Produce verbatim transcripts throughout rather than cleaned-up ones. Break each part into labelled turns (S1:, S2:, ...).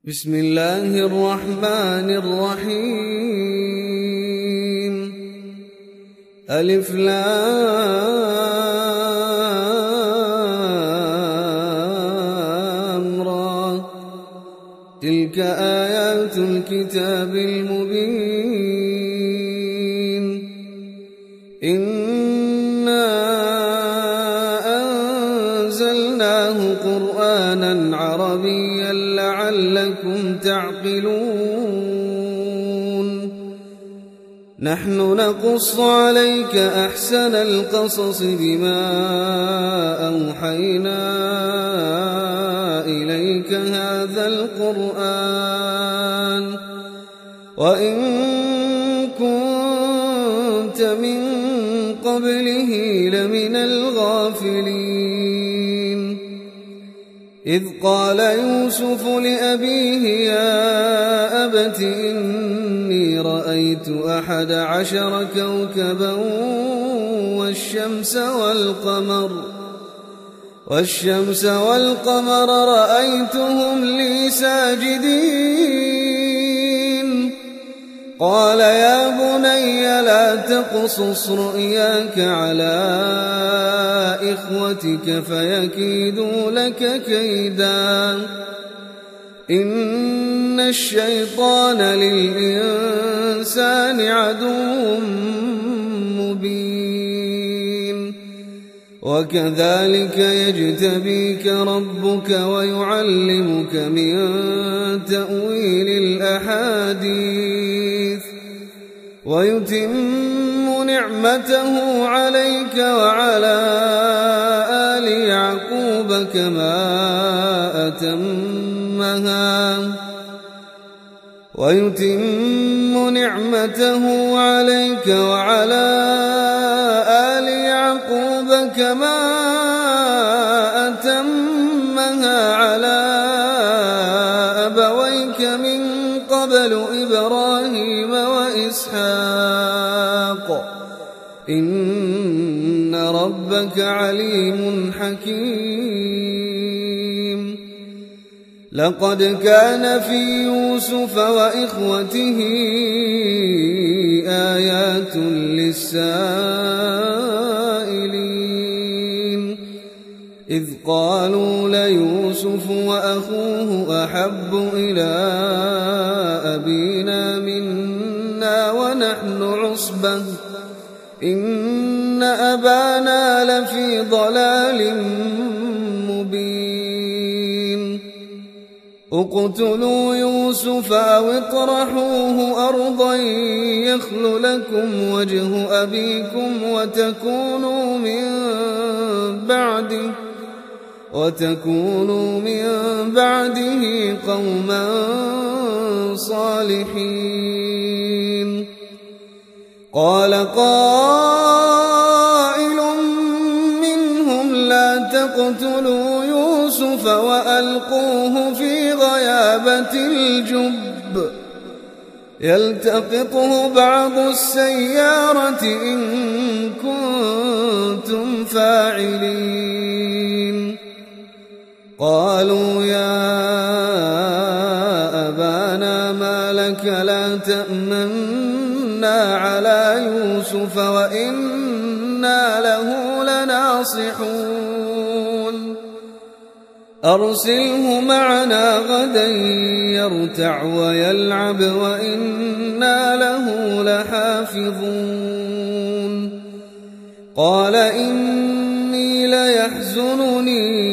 S1: بسم الله الرحمن الرحيم. ألف لام را، تلك آيات الكتاب المبين. إنا أنزلناه قرآنا عربيا لعلكم تعقلون. نحن نقص عليك أحسن القصص بما أوحينا إليك هذا القرآن وإن كنت من قبله لمن الغافلين. إذ قال يوسف لأبيه يا أبت إني رأيت أحد عشر كوكبا والشمس والقمر والشمس والقمر رأيتهم لي ساجدين. قال يا بني لا تقصص رؤياك على إخوتك فيكيدوا لك كيدا، إن الشيطان للإنسان عدو مبين. وكذلك يجتبيك ربك ويعلمك من تأويل الأحاديث ويتم نعمته عليك وعلى آل يعقوب كما أتمها ويتم نعمته عليك وعلى آل يعقوب كما أتمها على أبويك من قبل إبراهيم وإسحاق إن ربك عليم حكيم. لقد كان في يوسف وإخوته آيات للسائلين إذ قالوا ليوسف وأخوه أحب إلى أبينا منا ونحن عصبة إن أبانا لفي ضلال مبين. اقتلوا يوسف أو اطرحوه أرضا يخل لكم وجه أبيكم وتكونوا من بعده وتكونوا من بعده قوما صالحين. قال قائل منهم لا تقتلوا يوسف وألقوه في غيابة الجب يلتقطه بعض السيارة إن كنتم فاعلين. قالوا يا أبانا ما لك لا تأمنا على يوسف وإنا له لناصحون أرسله معنا غدا يرتع ويلعب وإنا له لحافظون. قال إني ليحزنني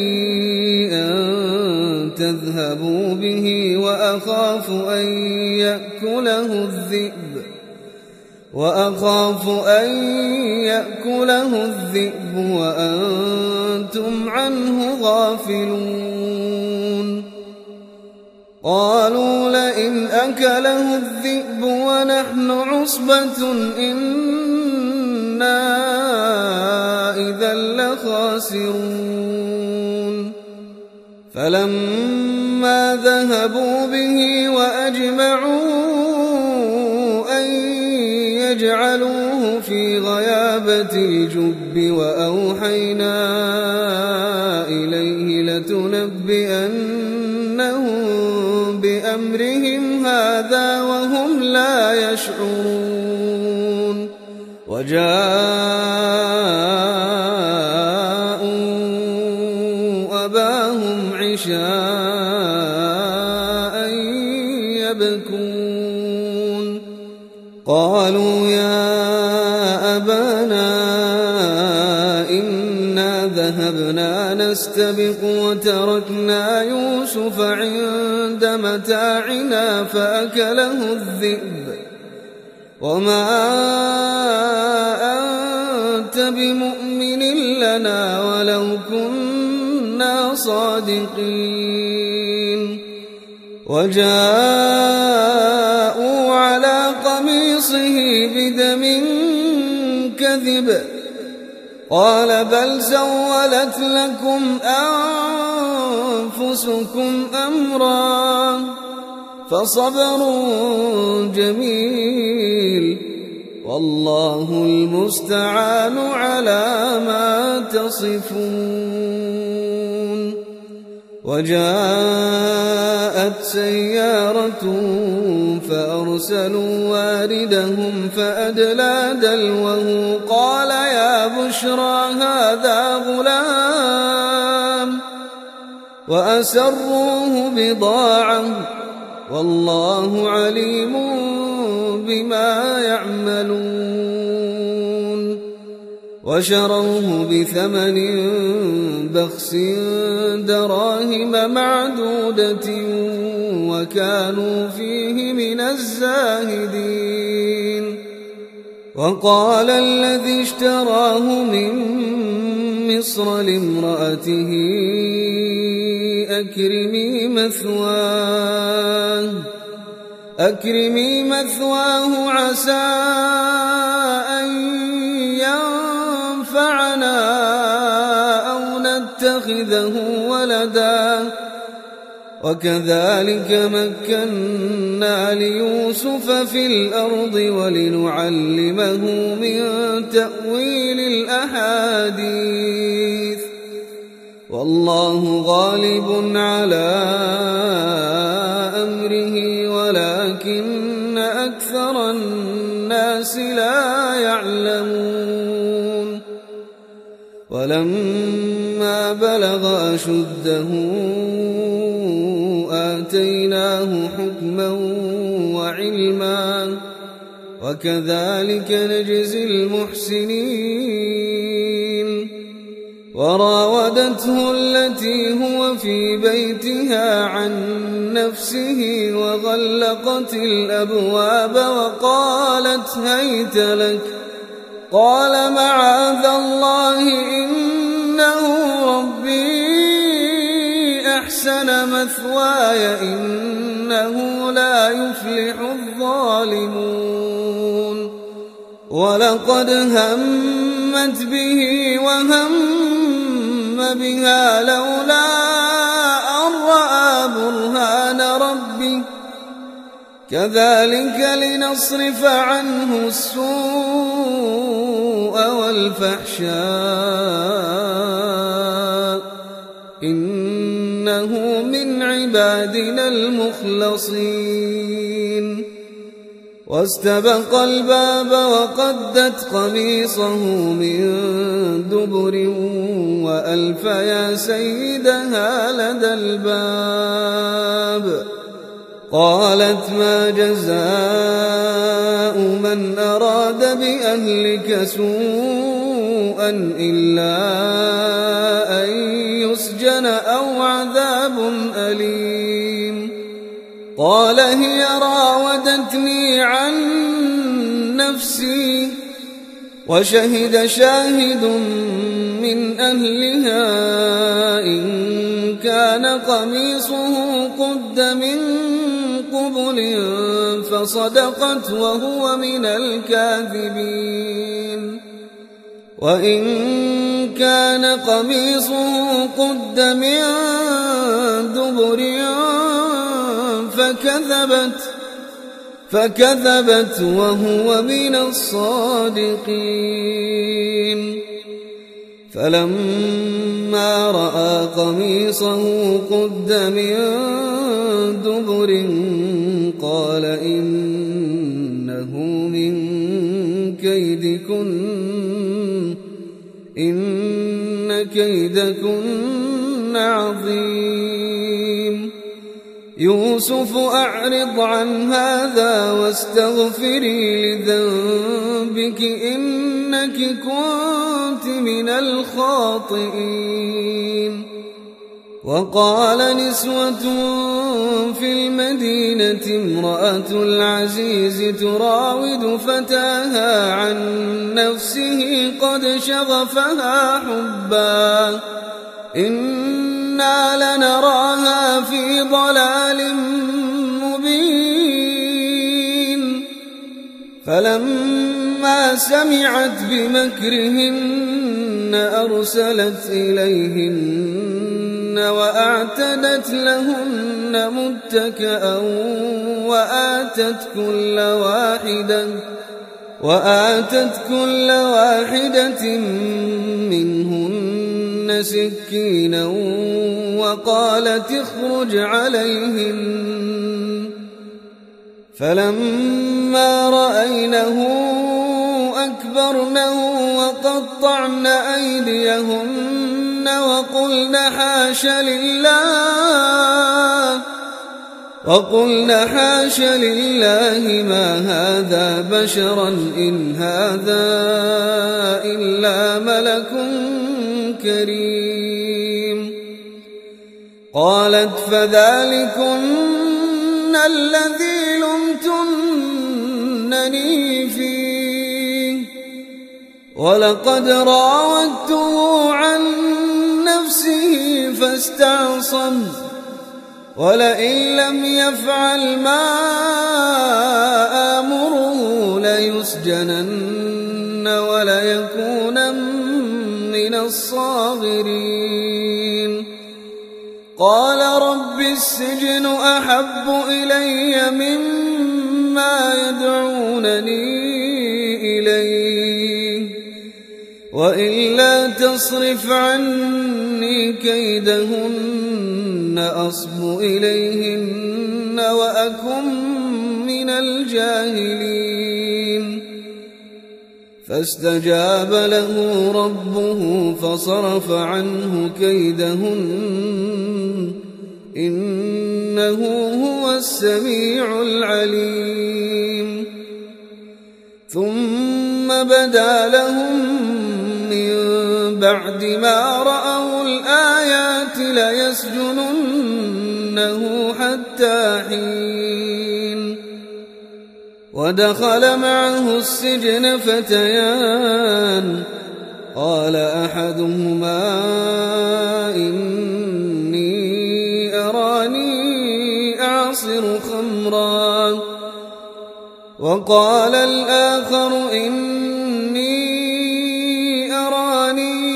S1: أن تذهبوا به وأخاف أن يأكله الذئب وأخاف أن يأكله الذئب وأنتم عنه غافلون. قالوا لئن أكله الذئب ونحن عصبة إنا إذا لخاسرون. فلما ذهبوا به وأجمعوا أن يجعلوه في غيابة الجب وأوحينا إليه لتنبئنهم بأمرهم هذا وهم لا يشعرون وجاءوا أباهم عشاء يبكون قالوا يا أبانا إنا ذهبنا نستبق وتركنا يوسف عند متاعنا فأكله الذئب وما أنت بمؤمن لنا ولو كنا صادقين وجاءوا على قميصه بدم كذب قال بل سولت لكم أنفسكم أمرا فصبر جميل والله المستعان على ما تصفون وجاءت سيارة فأرسلوا واردهم فأدلى دلوه قال يا بشرى هذا غلام وأسروه بضاعة والله عليم بما يعملون وشروه بثمن بخس دراهم معدودة وكانوا فيه من الزاهدين وقال الذي اشتراه من مصر لامرأته أكرمي مثواه أكرمي مثواه عسى أن ينفعنا أو نتخذه ولدا وكذلك مكنا ليوسف في الأرض ولنعلمه من تأويل الأحاديث والله غالب على أمره ولكن أكثر الناس لا يعلمون ولما بلغ أشده آتيناه حكما وعلما وكذلك نجزي المحسنين وراودته التي هو في بيتها عن نفسه وغلقت الأبواب وقالت هيت لك قال معاذ الله إنه ربي أحسن مثواي إنه لا يفلح الظالمون ولقد همت به وهم بها لولا أن رأى برهان ربه كذلك لنصرف عنه السوء والفحشاء إنه من عبادنا المخلصين واستبق الباب وقدت قميصه من دبر وألف يا سيدها لدى الباب قالت ما جزاء من أراد بأهلك سوءا إلا أن يسجن أو عذاب أليم قال هي راودتني عن نفسي وشهد شاهد من أهلها إن كان قميصه قد من قبل فصدقت وهو من الكاذبين وإن كان قميصه قد من دبر فكذبت فكذبت وهو من الصادقين فلما رأى قميصه قد من دبر قال إنه من كيدكن إن كيدكن عظيم يوسف أعرض عن هذا واستغفري لذنبك إنك كنت من الخاطئين. وقال نسوة في المدينة امرأة العزيز تراود فتاها عن نفسه قد شغفها حبا إنا لنراها في ضلال مبين. فلما سمعت بمكرهن أرسلت إليهن وأعتدت لهن متكئا وآتت كل واحدة وآتت كل واحدة منهن سكينا وقالت اخرج عليهن. فلما رأينه أكبرنه وقطعن أيديهن وقلن حاش لله وقلن حاش لله ما هذا بشرا إن هذا إلا ملك كريم. قالت فذلكن الذي لمتنني فيه ولقد راودته عن نفسه فاستعصم ولئن لم يفعل ما آمره ليسجنن وليكونن من الصاغرين. قال رب السجن أحب إلي مما يدعونني إليه وإلا تصرف عني كيدهن أصب إليهن وأكن من الجاهلين. فاستجاب له ربه فصرف عنه كيدهن إنه هو السميع العليم. ثم بدا لهم من بعد ما رأوا الآيات ليسجننه حتى حين. ودخل معه السجن فتيان قال أحدهما إني أراني أعصر خمرا وقال الآخر إني أراني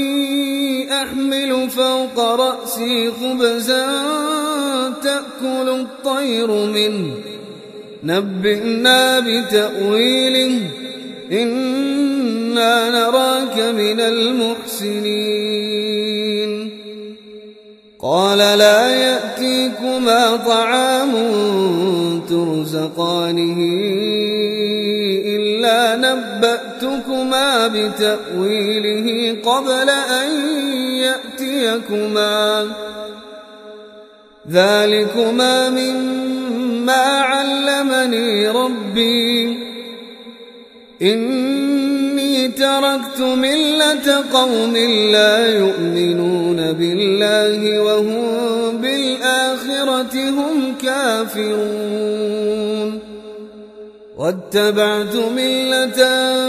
S1: أحمل فوق رأسي خبزا تأكل الطير منه نبئنا بتأويله إنا نراك من المحسنين. قال لا يأتيكما طعام ترزقانه إلا نبأتكما بتأويله قبل أن يأتيكما ذلكما مما علمني ربي إني تركت ملة قوم لا يؤمنون بالله وهم بالآخرة هم كافرون واتبعت ملة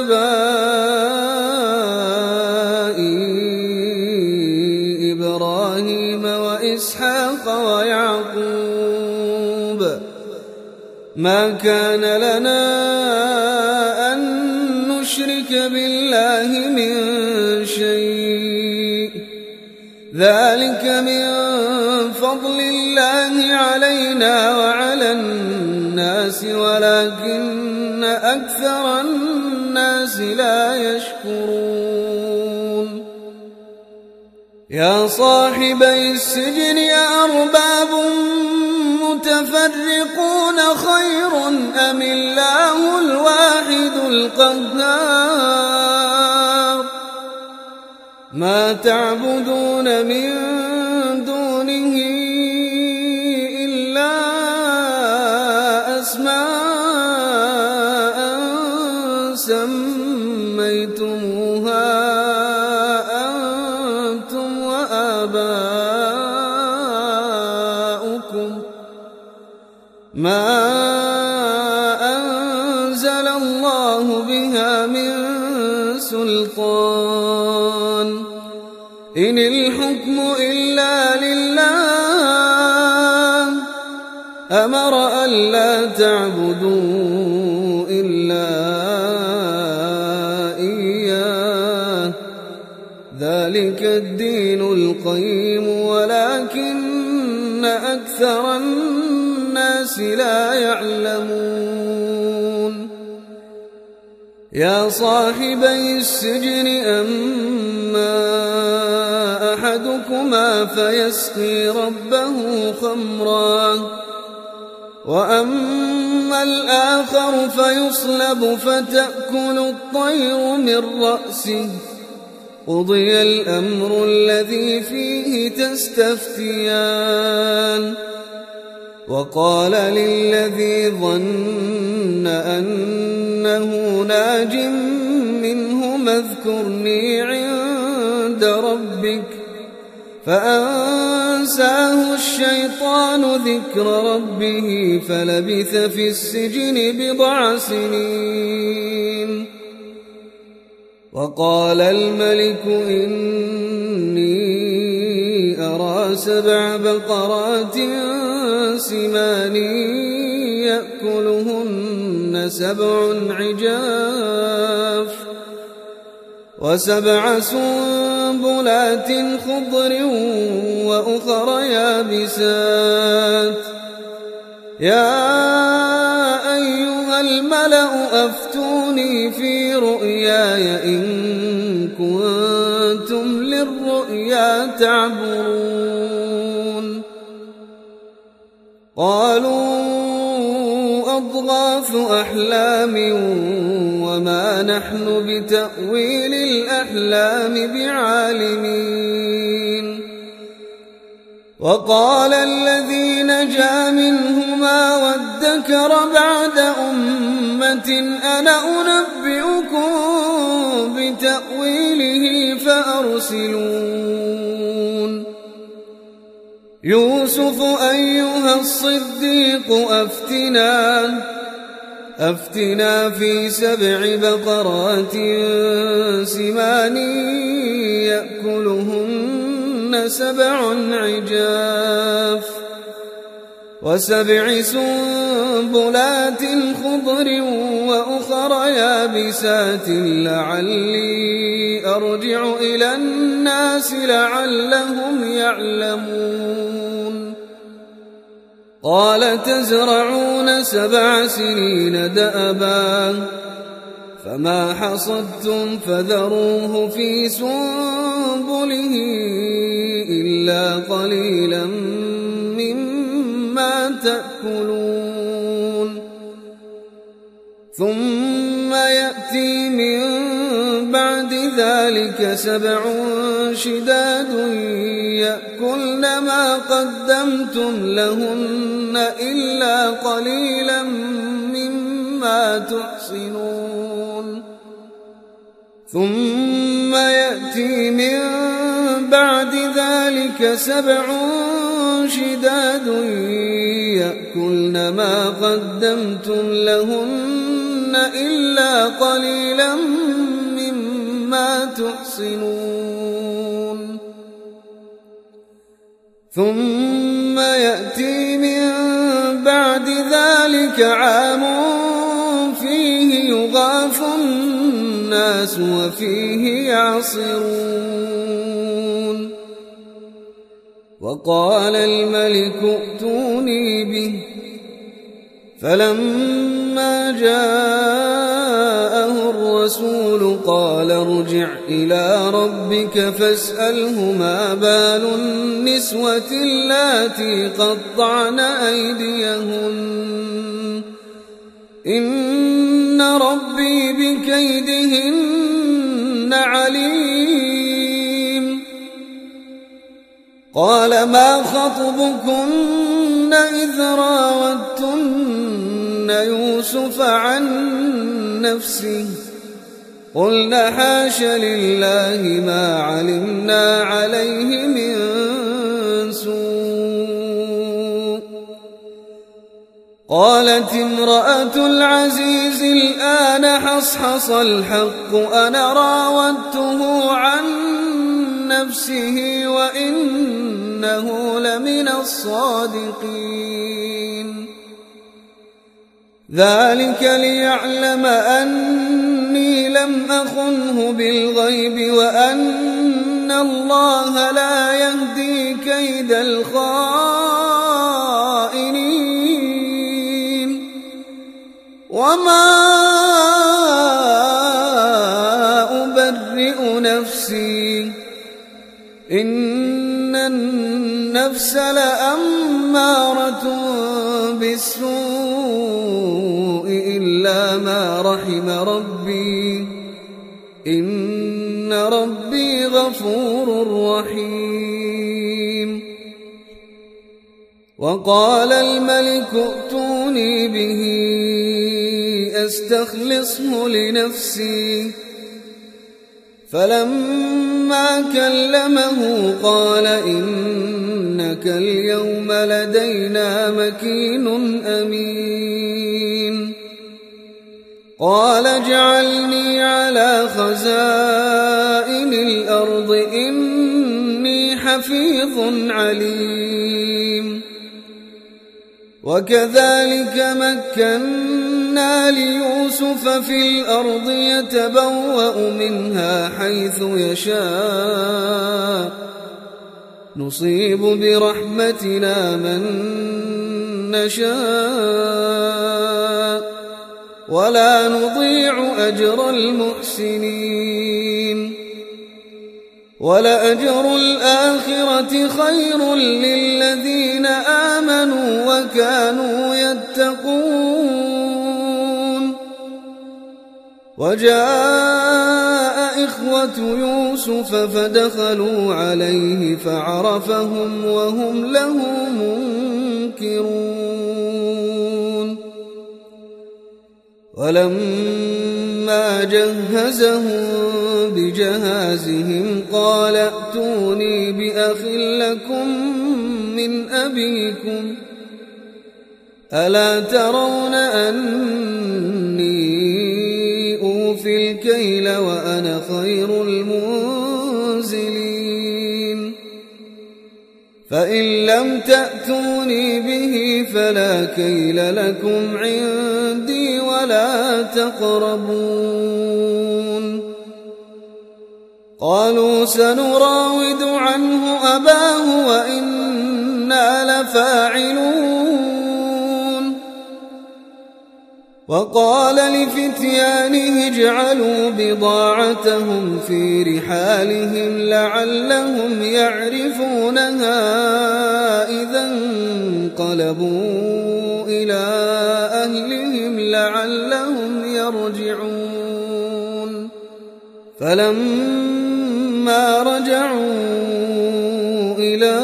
S1: آبائي إبراهيم وإسحاق ويعقوب ما كان لنا أن نشرك بالله من شيء ذلك من فضل الله علينا وعلى الناس ولكن أكثر الناس لا يشكرون. يا صاحبي السجن أأرباب متفرقون خير أم الله الواحد القهار ما تعبدون من دونه إلا أسماء سميتموها أنتم وآباؤكم ما أنزل الله بها من سلطان إن الحكم إلا لله أمر ألا تعبدوا إلا إياه ذلك الدين القيم ولكن أكثر الناس لا يعلمون يا صاحبي السجن أما أحدكما فيسقي ربه خمرا وأما الآخر فيصلب فتأكل الطير من رأسه قضي الأمر الذي فيه تستفتيان وقال للذي ظن أنه ناج منهما اذكرني عند ربك فأنساه الشيطان ذكر ربه فلبث في السجن بضع سنين وقال الملك إني أرى سبع بقرات سمان يأكلهن سبع عجاف وسبع سنبلات خضر وأخر يابسات يا أيها الملأ أفتوني في رؤياي إن كنتم للرؤيا تعبرون قالوا أضغاث أحلام وما نحن بتأويل الأحلام بعالمين وقال الذي نجا منهما وادكر بعد أمة أنا أنبئكم بتأويله فأرسلون يوسف أيها الصديق أفتنا أفتنا في سبع بقرات سمان يأكلهن سبع عجاف وسبع سنبلات خضر وأخر يابسات لعلي أرجع إلى الناس لعلهم يعلمون قال تزرعون سبع سنين دأبا فما حصدتم فذروه في سنبله إلا قليلا مما تأكلون ثم يأتي من بعد ذلك سبع شداد يأكلن ما قدمتم لهن إلا قليلا مما تحصنون ثم يأتي من بعد ذلك سبع شداد يأكلن ما قدمتم لهن إلا قليلا مما تحصنون ثم يأتي من بعد ذلك عام فيه يغاث الناس وفيه يعصرون وقال الملك ائتوني به فلما جاءه الرسول قال ارجع إلى ربك فاسأله ما بال النسوة اللاتي قطعن أيديهن إن ربي بكيدهن عليم. قال ما خطبكن إذ راوتن يوسف عن نفسه قلنا حاش لله ما علمنا عليه من سوء. قالت امرأة العزيز الآن حصحص الحق أنا راودته عن نفسه وإنه لمن الصادقين. ذلك ليعلم أني لم أخنه بالغيب وأن الله لا يهدي كيد الخائنين. وما أبرئ نفسي إن النفس لأمارة بالسوء إلا ما رحم ربي إن ربي غفور رحيم. وقال الملك ائتوني به أستخلصه لنفسي فلما كلمه قال إنك اليوم لدينا مكين أمين. قال اجعلني على خزائن الأرض إني حفيظ عليم. وكذلك مكنا ليوسف في الأرض يتبوأ منها حيث يشاء نصيب برحمتنا من نشاء ولا نضيع أجر المحسنين. ولأجر الآخرة خير للذين آمنوا وكانوا يتقون. وجاء إخوة يوسف فدخلوا عليه فعرفهم وهم له منكرون. ولما جهزهم بجهازهم قال ائتوني بأخ لكم من أبيكم ألا ترون أني أوفي الكيل وأنا خير المنزلين. فإن لم تأتوني به فلا كيل لكم عندي ولا تقربون. قالوا سنراود عنه أباه وإنا لفاعلون. وقال لفتيانه اجعلوا بضاعتهم في رحالهم لعلهم يعرفونها إذا انقلبوا إلى أهلهم لعلهم يرجعون. فلما رجعوا إلى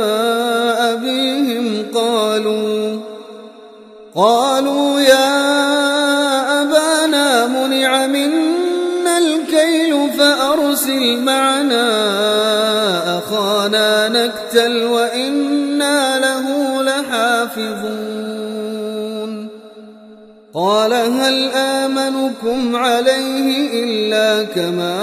S1: أبيهم قالوا قالوا يا أبانا منع منا الكيل فأرسل معنا أخانا نكتل وإنا له لحافظون. قال هل آمنكم عليه إلا كما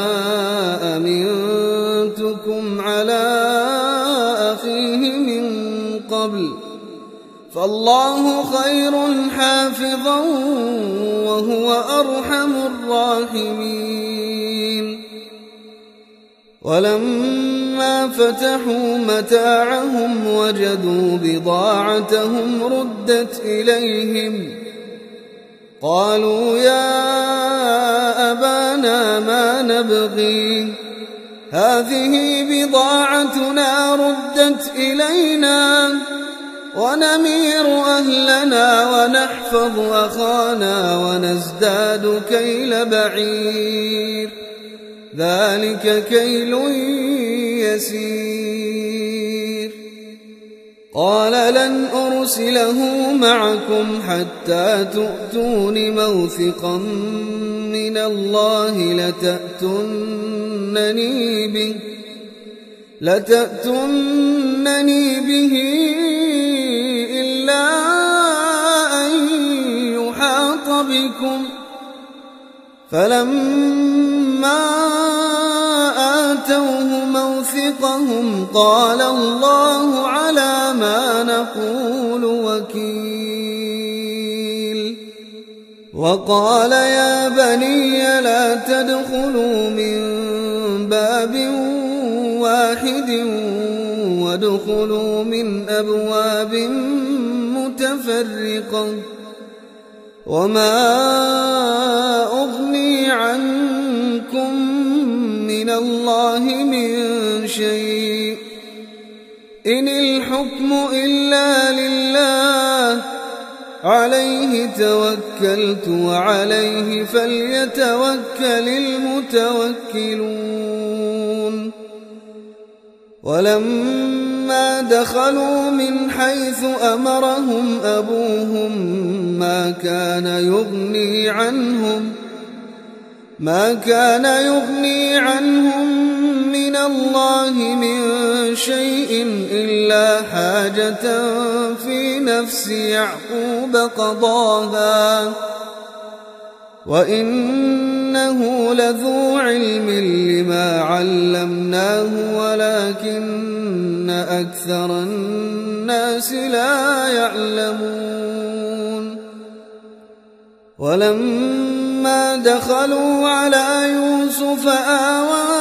S1: أمنتكم على أخيه من قبل فالله خير حافظا وهو أرحم الراحمين. ولما فلما فتحوا متاعهم وجدوا بضاعتهم ردت إليهم قالوا يا أبانا ما نبغي هذه بضاعتنا ردت إلينا ونمير أهلنا ونحفظ أخانا ونزداد كيل بعير ذلك كيل يسير قال لن أرسله معكم حتى تؤتون موثقا من الله لتأتونني به لتأتونني به إلا أن يحاط بكم فلما آتوه موثقهم قال الله على ما نقول وكيل وقال يا بني لا تدخلوا من باب واحد وادخلوا من أبواب متفرقة وما أغني عنكم من الله من شيء إن الحكم إلا لله عليه توكلت وعليه فليتوكل المتوكلون ولما دخلوا من حيث أمرهم أبوهم ما كان يغني عنهم ما كان يغني عنهم من الله من شيء إلا حاجة في نفس يعقوب قضاها وإنه لذو علم لما علمناه ولكن أكثر الناس لا يعلمون ولما دخلوا على يوسف آوى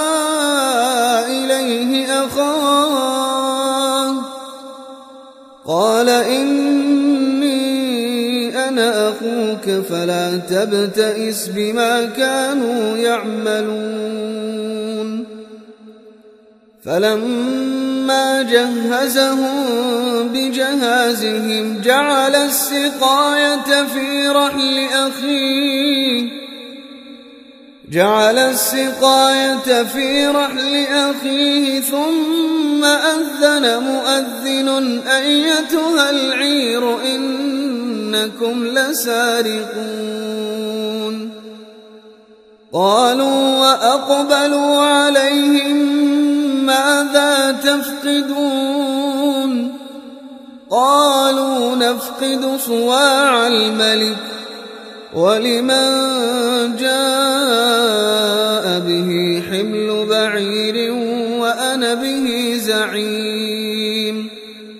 S1: إليه أخاه قال إني أنا أخوك فلا تبتئس بما كانوا يعملون فلما جهزهم بجهازهم جعل السقاية في رحل أخيه جعل السقاية في رحل أخيه ثم أذن مؤذن أيتها العير إنكم لسارقون قالوا وأقبلوا عليهم ماذا تفقدون قالوا نفقد صواع الملك ولمن جاء به حمل بعير وأنا به زعيم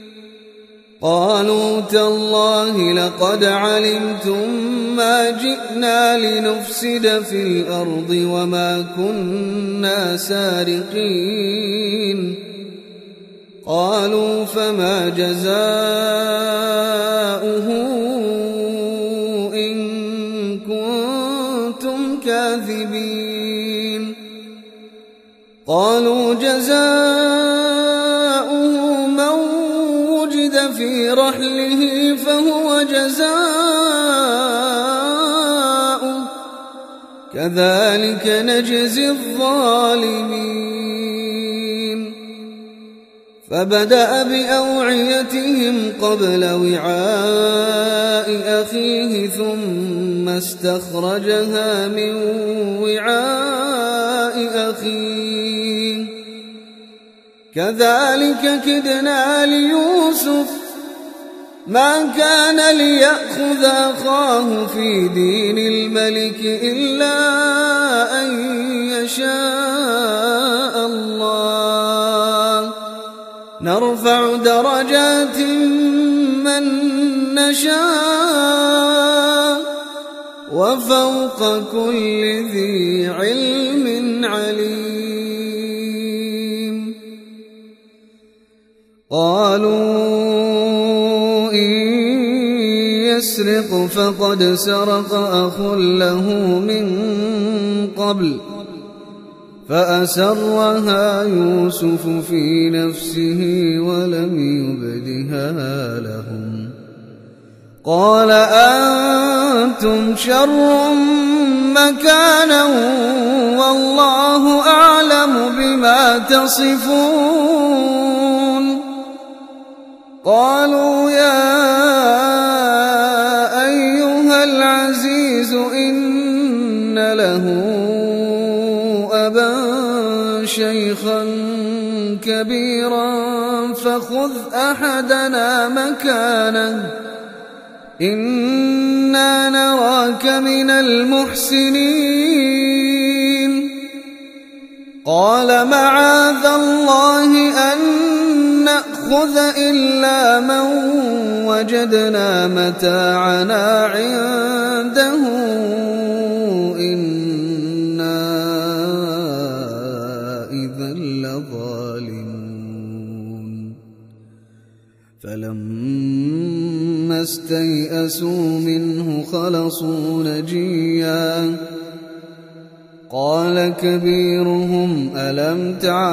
S1: قالوا تالله لقد علمتم ما جئنا لنفسد في الأرض وما كنا سارقين قالوا فما جزاؤه إن كنتم كاذبين قالوا جزاؤه من وجد في رحله فهو جزاؤه كذلك نجزي الظالمين فبدأ بأوعيتهم قبل وعاء أخيه ثم استخرجها من وعاء أخيه كذلك كدنا ليوسف ما كان ليأخذ أخاه في دين الملك إلا أن يشاء الله نرفع درجات من نشاء وفوق كل ذي علم عليم قالوا إن يسرق فقد سرق أخ له من قبل فأسرها يوسف في نفسه ولم يبدها لهم قال أنتم شر مكانا والله أعلم بما تصفون قالوا يا أيها العزيز إن له أبا شيخا كبيرا فخذ أحدنا مكانه إنا نراك من المحسنين قال معاذ الله أن نأخذ إلا من وجدنا متاعنا عنده إنا إذا لظالمون فلما استيئسوا منه خلصوا نجيا قال كبيرهم ألم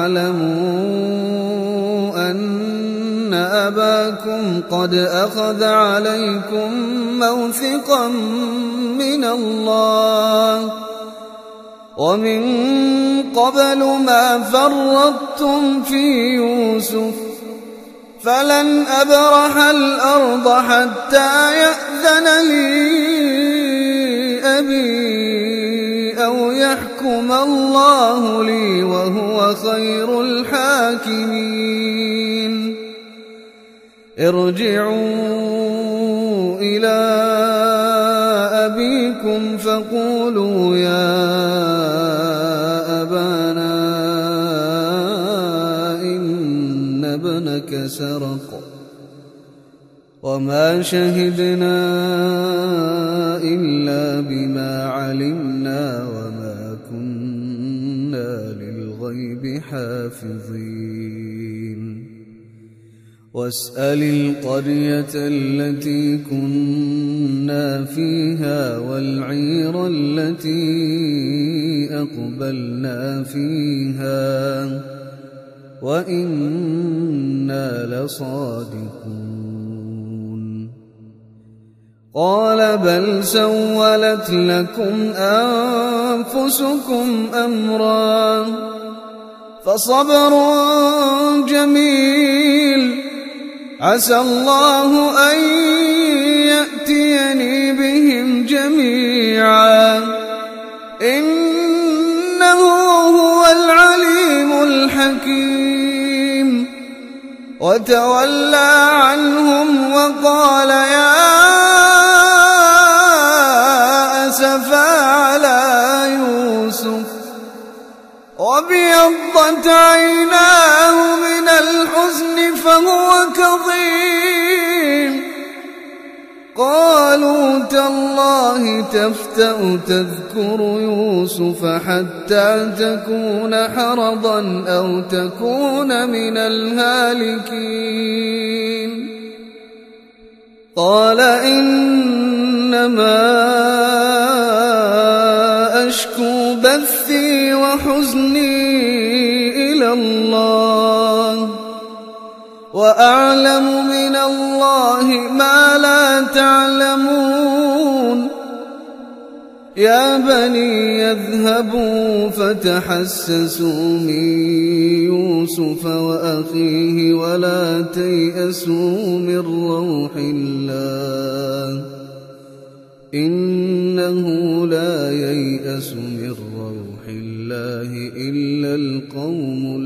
S1: تعلموا أن أباكم قد أخذ عليكم موثقا من الله ومن قبل ما فرطتم في يوسف فلن أبرح الأرض حتى يأذن لي أبي أو يحكم الله لي وهو خير الحاكمين ارجعوا إلى أبيكم فقولوا يا أبانا إن ابنك سرق وما شهدنا إلا بما علمنا وما كنا للغيب حافظين واسأل القرية التي كنا فيها والعير التي أقبلنا فيها وإنا لصادقون قال بل سولت لكم أنفسكم أمرا فصبر جميل عسى الله أن يأتيني بهم جميعا إنه هو العليم الحكيم وتولى عنهم وقال يا أسفا على يوسف وابيضت عيناه من الحزن فهو كظيم قالوا تالله تفتأ تذكر يوسف حتى تكون حرضا أو تكون من الهالكين قال إنما أشكو بثي وحزني إلى الله وأعلم من الله ما لا تعلمون يا بني يذهبوا فتحسسوا من يوسف وأخيه ولا تيأسوا من روح الله إنه لا ييأس من روح الله إلا القوم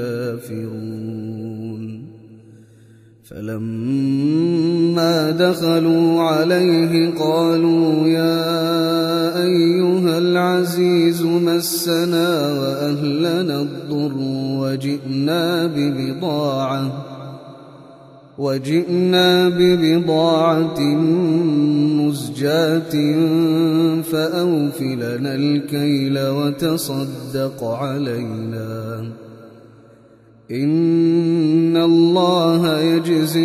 S1: الكافرون فلما دخلوا عليه قالوا يا أيها العزيز مسنا وأهلنا الضر وجئنا ببضاعة وجئنا ببضاعة مزجاة فأوف لنا الكيل وتصدق علينا إن الله يجزي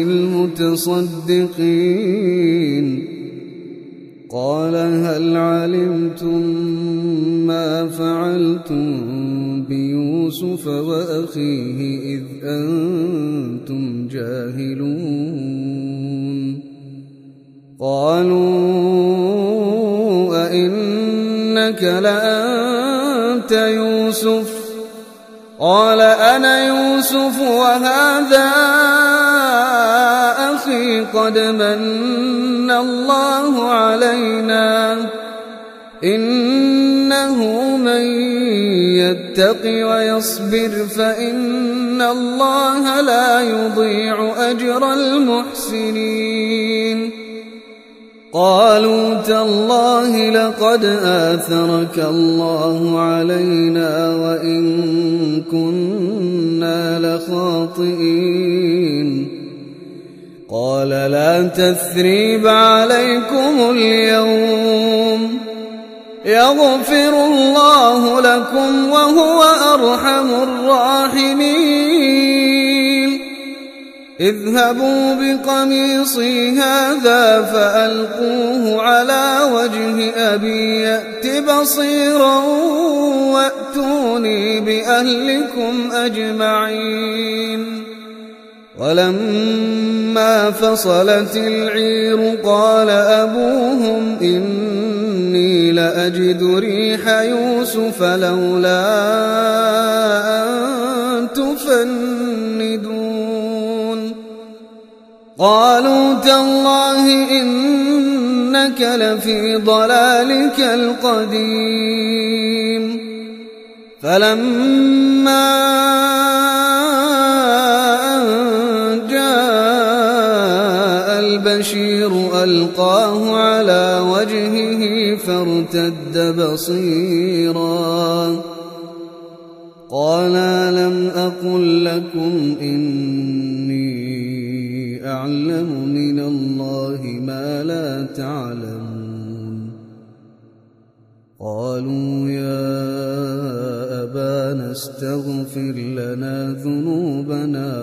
S1: المتصدقين قال هل علمتم ما فعلتم بيوسف وأخيه إذ أنتم جاهلون قالوا أئنك لأنت يوسف قال أنا يوسف وهذا أخي قد من الله علينا إنه من يتق ويصبر فإن الله لا يضيع أجر المحسنين قالوا تالله لقد آثرك الله علينا وإن كنا لخاطئين قال لا تثريب عليكم اليوم يغفر الله لكم وهو أرحم الراحمين اذهبوا بقميصي هذا فألقوه على وجه أبي يأت بصيرا وأتوني بأهلكم أجمعين ولما فصلت العير قال أبوهم إني لأجد ريح يوسف لولا أن تفندون قالوا تالله إنك لفي ضلالك القديم فلما البشير ألقاه على وجهه فارتد بصيرا قال لم أقل لكم إني أعلم من الله ما لا تعلمون قالوا يا أبانا استغفر لنا ذنوبنا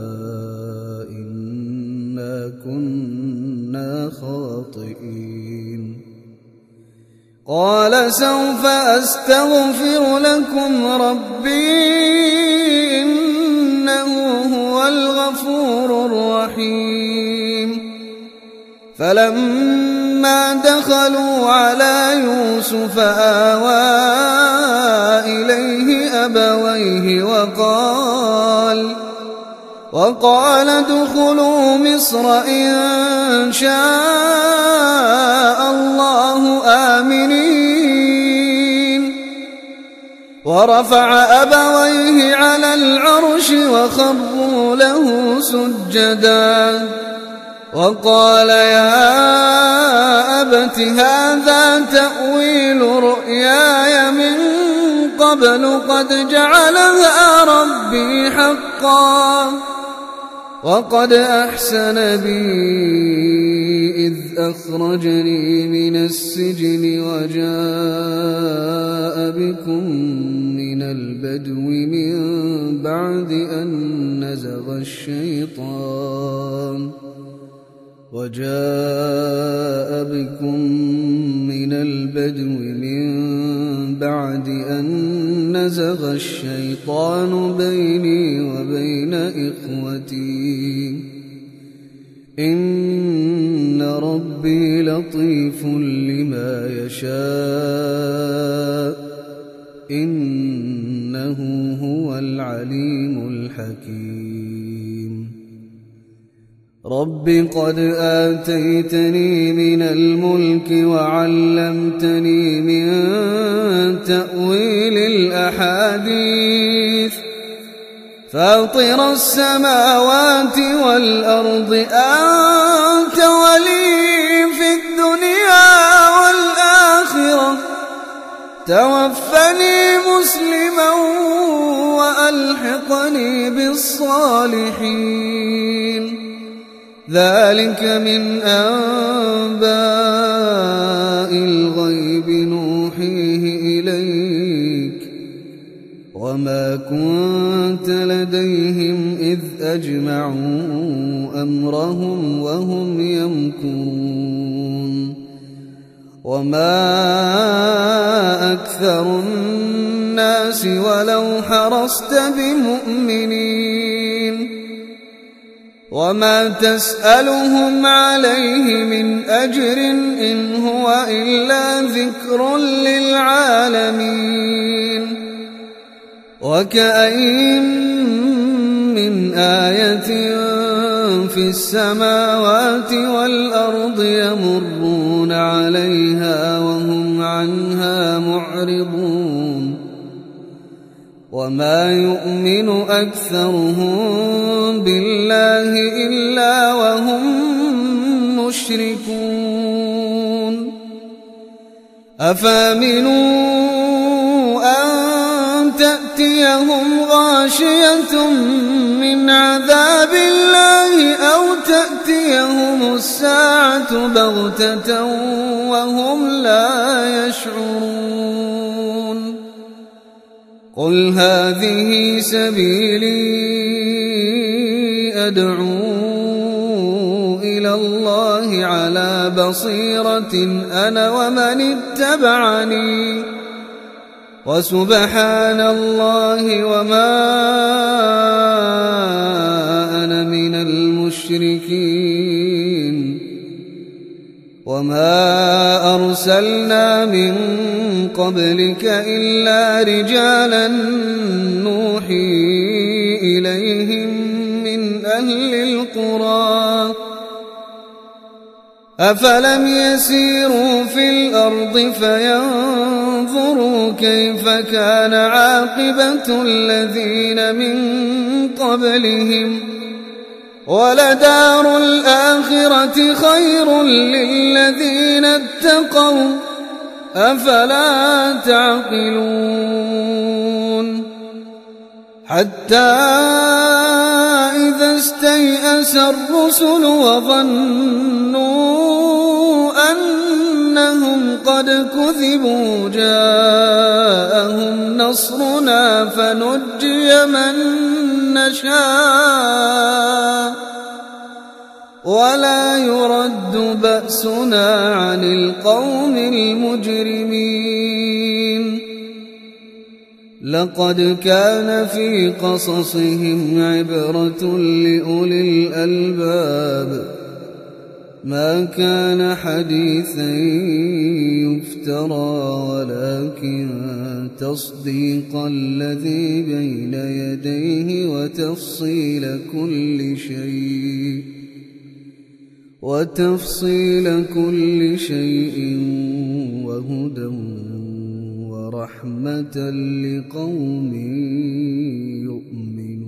S1: كنا خاطئين قال سوف أستغفر لكم ربي إنه هو الغفور الرحيم فلما دخلوا على يوسف آوى إليه أبويه وقال وقال ادخلوا مصر إن شاء الله آمنين ورفع أبويه على العرش وخروا له سجدا وقال يا أبت هذا تأويل رؤياي من قبل قد جعلها ربي حقا وقد أحسن بي إذ أخرجني من السجن وجاء بكم من البدو من بعد أن نزغ الشيطان وجاء بكم من البدو من بعد أن نزغ الشيطان بيني وبين إخوتي إن ربي لطيف لما يشاء إنه هو العليم الحكيم رب قد آتيتني من الملك وعلمتني من تأويل الأحاديث فاطر السماوات والأرض أنت ولي في الدنيا والآخرة توفني مسلما وألحقني بالصالحين ذلك من أنباء الغيب نوحيه إليك وما كنت لديهم أجمعوا أمرهم وهم يمكرون وما أكثر الناس ولو حرصت بمؤمنين وما تسألهم عليه من أجر إن هو إلا ذكر للعالمين وكأين من آية في السماوات والأرض يمرون عليها وهم عنها معرضون وما يؤمن أكثرهم بالله إلا وهم مشركون أفامنوا أن تأتيهم غاشية من عذاب الله أو تأتيهم الساعة بغتة وهم لا يشعرون قل هذه سبيلي أدعو إلى الله على بصيرة أنا ومن اتبعني وسبحان الله وما أنا من المشركين وما أرسلنا من قبلك إلا رجالا نوحي إليهم من أهل القرى أفلم يسيروا في الأرض فينظروا كيف كان عاقبة الذين من قبلهم ولدار الآخرة خير للذين اتقوا أفلا تعقلون حتى إذا استيأس الرسل وظنوا أنهم قد كذبوا جاءهم نصرنا فنجي من نشاء ولا يرد بأسنا عن القوم المجرمين لقد كان في قصصهم عبرة لأولي الألباب ما كان حديثا يفترى ولكن تصديق الذي بين يديه وتفصيل كل شيء وتفصيل كل شيء وهدى ورحمة لقوم يؤمنون.